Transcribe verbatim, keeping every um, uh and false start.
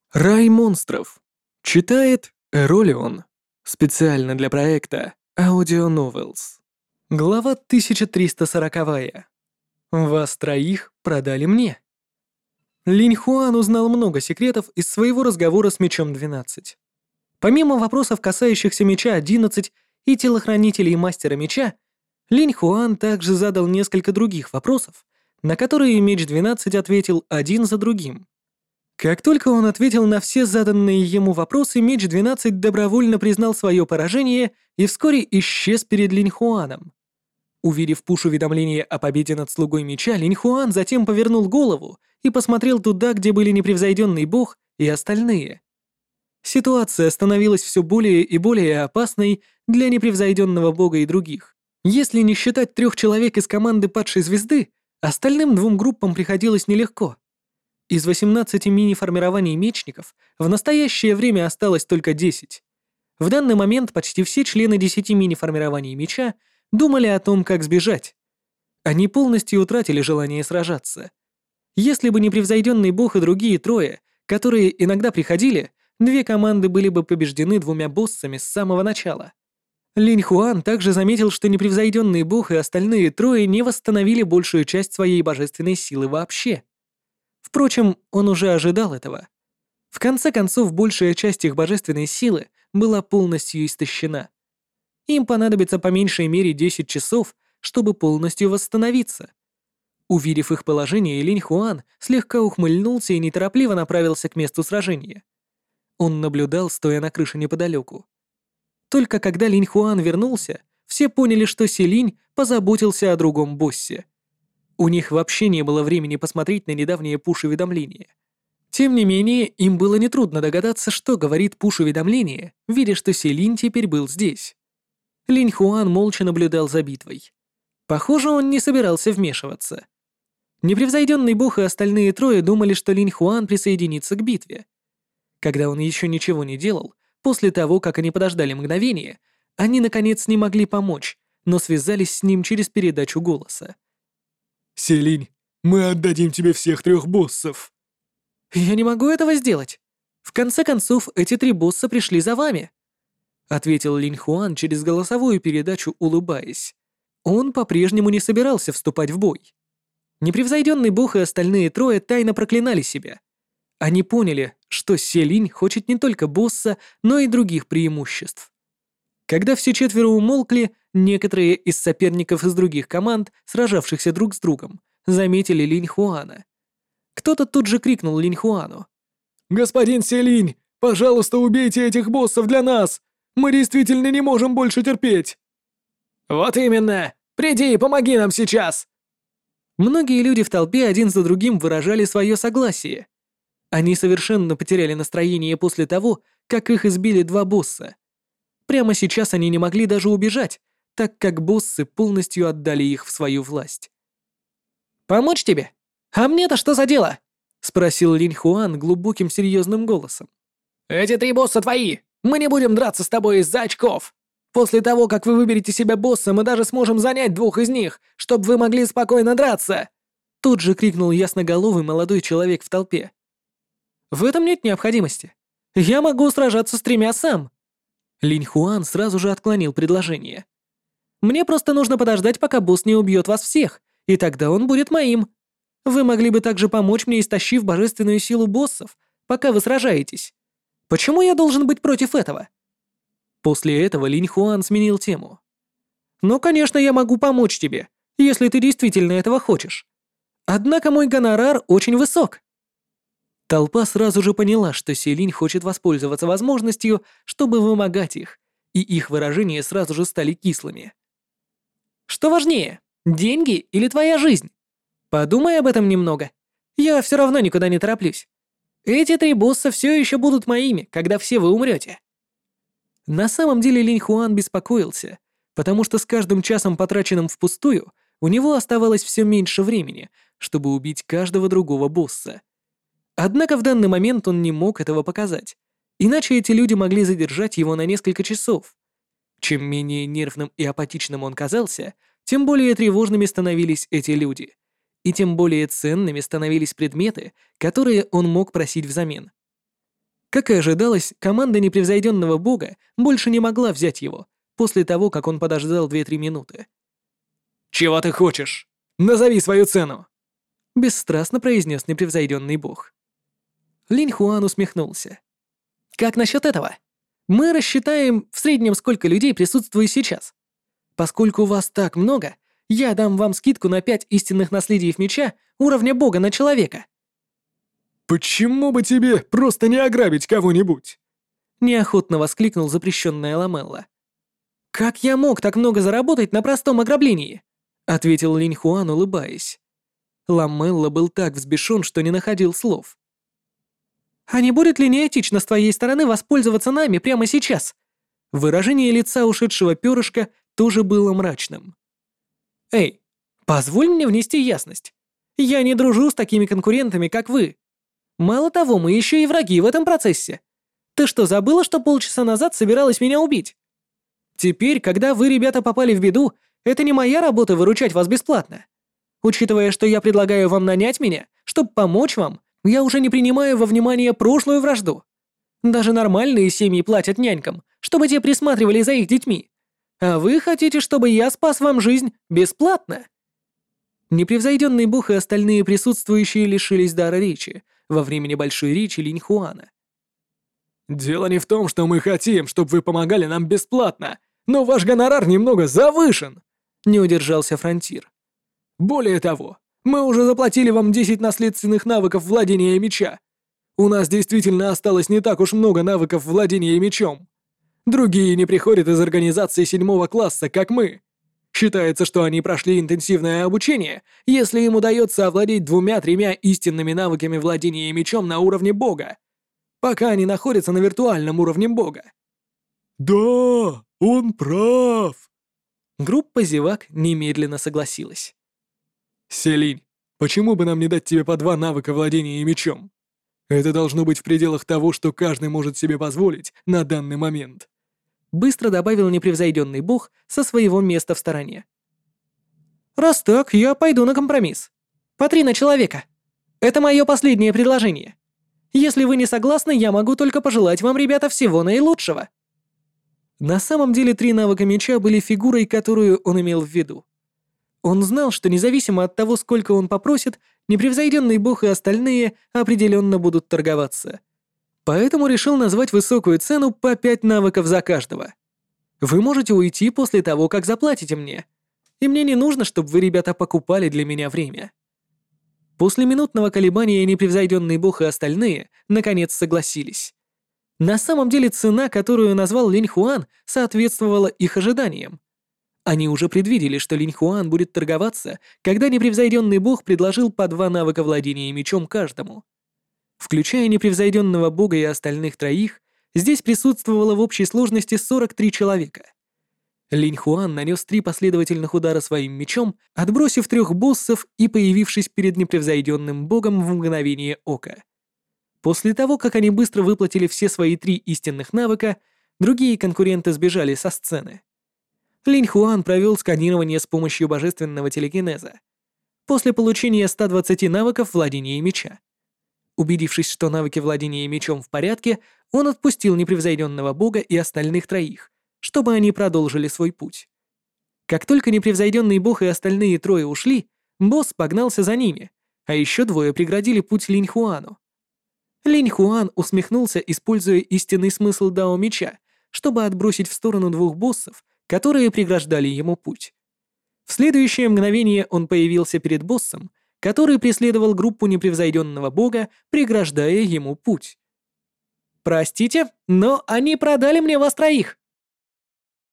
Рай монстров. Читает Эролион. Специально для проекта Audio Novels. Глава тысяча триста сорок. Вас троих продали мне. Линь Хуан узнал много секретов из своего разговора с Мечом двенадцать. Помимо вопросов, касающихся Меча одиннадцать и телохранителей Мастера Меча, Линь Хуан также задал несколько других вопросов, на которые Меч двенадцать ответил один за другим. Как только он ответил на все заданные ему вопросы, Меч двенадцать добровольно признал свое поражение и вскоре исчез перед Линь Хуаном. Увидев пуш-уведомление о победе над Слугой Меча, Линь Хуан затем повернул голову и посмотрел туда, где были непревзойденный бог и остальные. Ситуация становилась все более и более опасной для непревзойденного бога и других. Если не считать трех человек из команды Падшей Звезды, остальным двум группам приходилось нелегко. Из восемнадцати мини-формирований мечников в настоящее время осталось только десять. В данный момент почти все члены десяти мини-формирований меча думали о том, как сбежать. Они полностью утратили желание сражаться. Если бы не превзойденный бог и другие трое, которые иногда приходили, две команды были бы побеждены двумя боссами с самого начала. Линь Хуан также заметил, что непревзойденный бог и остальные трое не восстановили большую часть своей божественной силы вообще. Впрочем, он уже ожидал этого. В конце концов, большая часть их божественной силы была полностью истощена. Им понадобится по меньшей мере десять часов, чтобы полностью восстановиться. Увидев их положение, Линь Хуан слегка ухмыльнулся и неторопливо направился к месту сражения. Он наблюдал, стоя на крыше неподалеку. Только когда Линь Хуан вернулся, все поняли, что Селинь позаботился о другом боссе. У них вообще не было времени посмотреть на недавние пуш-уведомления. Тем не менее, им было нетрудно догадаться, что говорит пуш-уведомление, видя, что Селинь теперь был здесь. Линь Хуан молча наблюдал за битвой. Похоже, он не собирался вмешиваться. Непревзойденный бог и остальные трое думали, что Линь Хуан присоединится к битве. Когда он еще ничего не делал, после того, как они подождали мгновение, они наконец не могли помочь, но связались с ним через передачу голоса. «Селинь, мы отдадим тебе всех трех боссов!» «Я не могу этого сделать. В конце концов, эти три босса пришли за вами», ответил Линь Хуан через голосовую передачу, улыбаясь. Он по-прежнему не собирался вступать в бой. Непревзойденный бог и остальные трое тайно проклинали себя. Они поняли, что Селинь хочет не только босса, но и других преимуществ. Когда все четверо умолкли, некоторые из соперников из других команд, сражавшихся друг с другом, заметили Линь Хуана. Кто-то тут же крикнул Линь Хуану. «Господин Селинь, пожалуйста, убейте этих боссов для нас! Мы действительно не можем больше терпеть!» «Вот именно! Приди и помоги нам сейчас!» Многие люди в толпе один за другим выражали свое согласие. Они совершенно потеряли настроение после того, как их избили два босса. Прямо сейчас они не могли даже убежать, так как боссы полностью отдали их в свою власть. «Помочь тебе? А мне-то что за дело?» — спросил Линь Хуан глубоким серьезным голосом. «Эти три босса твои! Мы не будем драться с тобой из-за очков! После того, как вы выберете себя босса, мы даже сможем занять двух из них, чтобы вы могли спокойно драться!» Тут же крикнул ясноголовый молодой человек в толпе. «В этом нет необходимости. Я могу сражаться с тремя сам». Линь Хуан сразу же отклонил предложение. «Мне просто нужно подождать, пока босс не убьет вас всех, и тогда он будет моим. Вы могли бы также помочь мне, истощив божественную силу боссов, пока вы сражаетесь. Почему я должен быть против этого?» После этого Линь Хуан сменил тему. «Ну, конечно, я могу помочь тебе, если ты действительно этого хочешь. Однако мой гонорар очень высок». Толпа сразу же поняла, что Селинь хочет воспользоваться возможностью, чтобы вымогать их, и их выражения сразу же стали кислыми. «Что важнее, деньги или твоя жизнь? Подумай об этом немного. Я все равно никуда не тороплюсь. Эти три босса все еще будут моими, когда все вы умрете». На самом деле Линь Хуан беспокоился, потому что с каждым часом, потраченным впустую, у него оставалось все меньше времени, чтобы убить каждого другого босса. Однако в данный момент он не мог этого показать, иначе эти люди могли задержать его на несколько часов. Чем менее нервным и апатичным он казался, тем более тревожными становились эти люди, и тем более ценными становились предметы, которые он мог просить взамен. Как и ожидалось, команда непревзойденного бога больше не могла взять его после того, как он подождал две-три минуты. «Чего ты хочешь? Назови свою цену!» — бесстрастно произнес непревзойденный бог. Линь Хуан усмехнулся. «Как насчет этого? Мы рассчитаем в среднем, сколько людей присутствует сейчас. Поскольку вас так много, я дам вам скидку на пять истинных наследий меча уровня бога на человека». «Почему бы тебе просто не ограбить кого-нибудь?» — неохотно воскликнул запрещенная Ламелла. «Как я мог так много заработать на простом ограблении?» — ответил Линь Хуан, улыбаясь. Ламелла был так взбешен, что не находил слов. «А не будет ли неэтично с твоей стороны воспользоваться нами прямо сейчас?» Выражение лица ушедшего перышка тоже было мрачным. «Эй, позволь мне внести ясность. Я не дружу с такими конкурентами, как вы. Мало того, мы еще и враги в этом процессе. Ты что, забыла, что полчаса назад собиралась меня убить? Теперь, когда вы, ребята, попали в беду, это не моя работа выручать вас бесплатно. Учитывая, что я предлагаю вам нанять меня, чтобы помочь вам, я уже не принимаю во внимание прошлую вражду. Даже нормальные семьи платят нянькам, чтобы те присматривали за их детьми. А вы хотите, чтобы я спас вам жизнь бесплатно?» Непревзойденный бог и остальные присутствующие лишились дара речи во время небольшой речи Линь Хуана. «Дело не в том, что мы хотим, чтобы вы помогали нам бесплатно, но ваш гонорар немного завышен», — не удержался Фронтир. «Более того, мы уже заплатили вам десять наследственных навыков владения меча. У нас действительно осталось не так уж много навыков владения мечом. Другие не приходят из организации седьмого класса, как мы. Считается, что они прошли интенсивное обучение, если им удается овладеть двумя-тремя истинными навыками владения мечом на уровне бога, пока они находятся на виртуальном уровне бога». «Да, он прав!» Группа зевак немедленно согласилась. «Селинь, почему бы нам не дать тебе по два навыка владения мечом? Это должно быть в пределах того, что каждый может себе позволить на данный момент», быстро добавил непревзойденный бог со своего места в стороне. «Раз так, я пойду на компромисс. По три на человека. Это мое последнее предложение. Если вы не согласны, я могу только пожелать вам, ребята, всего наилучшего». На самом деле три навыка меча были фигурой, которую он имел в виду. Он знал, что независимо от того, сколько он попросит, непревзойденный бог и остальные определенно будут торговаться. Поэтому решил назвать высокую цену по пять навыков за каждого. Вы можете уйти после того, как заплатите мне. И мне не нужно, чтобы вы, ребята, покупали для меня время. После минутного колебания непревзойденный бог и остальные наконец согласились. На самом деле цена, которую назвал Линь Хуан, соответствовала их ожиданиям. Они уже предвидели, что Линь Хуан будет торговаться, когда непревзойденный бог предложил по два навыка владения мечом каждому. Включая непревзойденного бога и остальных троих, здесь присутствовало в общей сложности сорок три человека. Линь Хуан нанес три последовательных удара своим мечом, отбросив трех боссов и появившись перед непревзойденным богом в мгновение ока. После того, как они быстро выплатили все свои три истинных навыка, другие конкуренты сбежали со сцены. Линь Хуан провел сканирование с помощью божественного телекинеза. После получения ста двадцати навыков владения меча. Убедившись, что навыки владения мечом в порядке, он отпустил непревзойденного бога и остальных троих, чтобы они продолжили свой путь. Как только непревзойденный бог и остальные трое ушли, босс погнался за ними, а еще двое преградили путь Линь Хуану. Линь Хуан усмехнулся, используя истинный смысл дао меча, чтобы отбросить в сторону двух боссов, которые преграждали ему путь. В следующее мгновение он появился перед боссом, который преследовал группу непревзойденного бога, преграждая ему путь. «Простите, но они продали мне вас троих.